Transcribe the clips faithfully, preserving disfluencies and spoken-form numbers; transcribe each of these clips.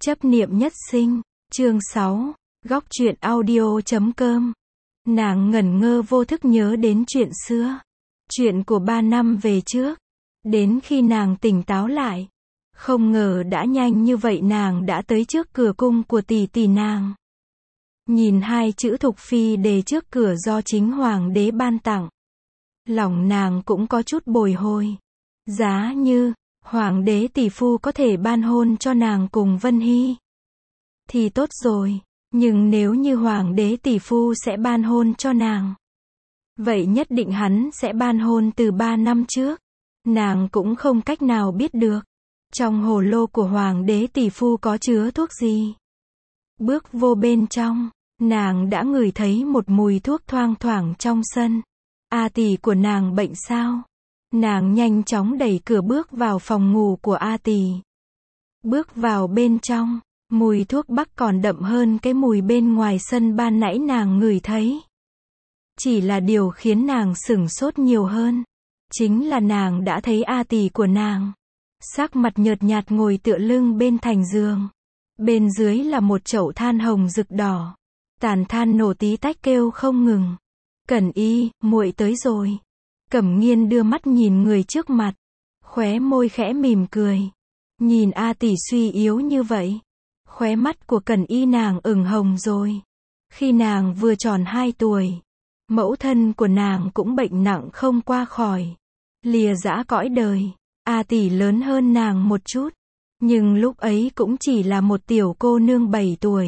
Chấp niệm nhất sinh, chương sáu, góc truyện audio chấm com. Nàng ngẩn ngơ vô thức nhớ đến chuyện xưa, chuyện của ba năm về trước. Đến khi nàng tỉnh táo lại, không ngờ đã nhanh như vậy nàng đã tới trước cửa cung của tỷ tỷ nàng. Nhìn hai chữ Thục Phi đề trước cửa do chính hoàng đế ban tặng, lòng nàng cũng có chút bồi hồi. Giá như hoàng đế tỷ phu có thể ban hôn cho nàng cùng Vân Hy thì tốt rồi, nhưng nếu như hoàng đế tỷ phu sẽ ban hôn cho nàng, vậy nhất định hắn sẽ ban hôn từ ba năm trước. Nàng cũng không cách nào biết được trong hồ lô của hoàng đế tỷ phu có chứa thuốc gì. Bước vô bên trong, nàng đã ngửi thấy một mùi thuốc thoang thoảng trong sân. A tỷ của nàng bệnh sao? Nàng nhanh chóng đẩy cửa bước vào phòng ngủ của A tỷ. Bước vào bên trong, mùi thuốc bắc còn đậm hơn cái mùi bên ngoài sân ban nãy nàng ngửi thấy. Chỉ là điều khiến nàng sửng sốt nhiều hơn, chính là nàng đã thấy A tỷ của nàng, sắc mặt nhợt nhạt ngồi tựa lưng bên thành giường. Bên dưới là một chậu than hồng rực đỏ, tàn than nổ tí tách kêu không ngừng. Cẩn Y, muội tới rồi. Cẩm Nghiên đưa mắt nhìn người trước mặt, khóe môi khẽ mỉm cười. Nhìn A tỷ suy yếu như vậy, khóe mắt của Cẩn Y nàng ửng hồng rồi. Khi nàng vừa tròn hai tuổi, mẫu thân của nàng cũng bệnh nặng không qua khỏi, lìa dã cõi đời. A tỷ lớn hơn nàng một chút, nhưng lúc ấy cũng chỉ là một tiểu cô nương bảy tuổi.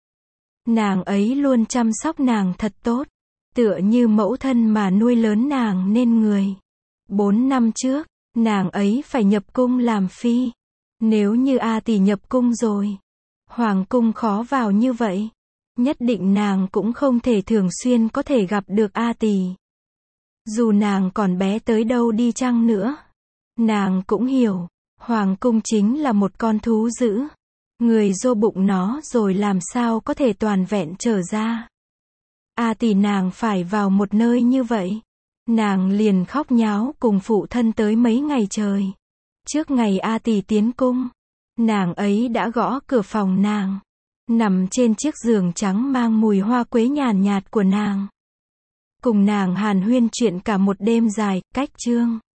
Nàng ấy luôn chăm sóc nàng thật tốt, tựa như mẫu thân mà nuôi lớn nàng nên người. Bốn năm trước, nàng ấy phải nhập cung làm phi. Nếu như A tỷ nhập cung rồi, hoàng cung khó vào như vậy, nhất định nàng cũng không thể thường xuyên có thể gặp được A tỷ. Dù nàng còn bé tới đâu đi chăng nữa, nàng cũng hiểu, hoàng cung chính là một con thú dữ. Người vô bụng nó rồi làm sao có thể toàn vẹn trở ra. A tỷ nàng phải vào một nơi như vậy, nàng liền khóc nháo cùng phụ thân tới mấy ngày trời. Trước ngày A tỷ tiến cung, nàng ấy đã gõ cửa phòng nàng, nằm trên chiếc giường trắng mang mùi hoa quế nhàn nhạt của nàng, cùng nàng hàn huyên chuyện cả một đêm dài. Cách chương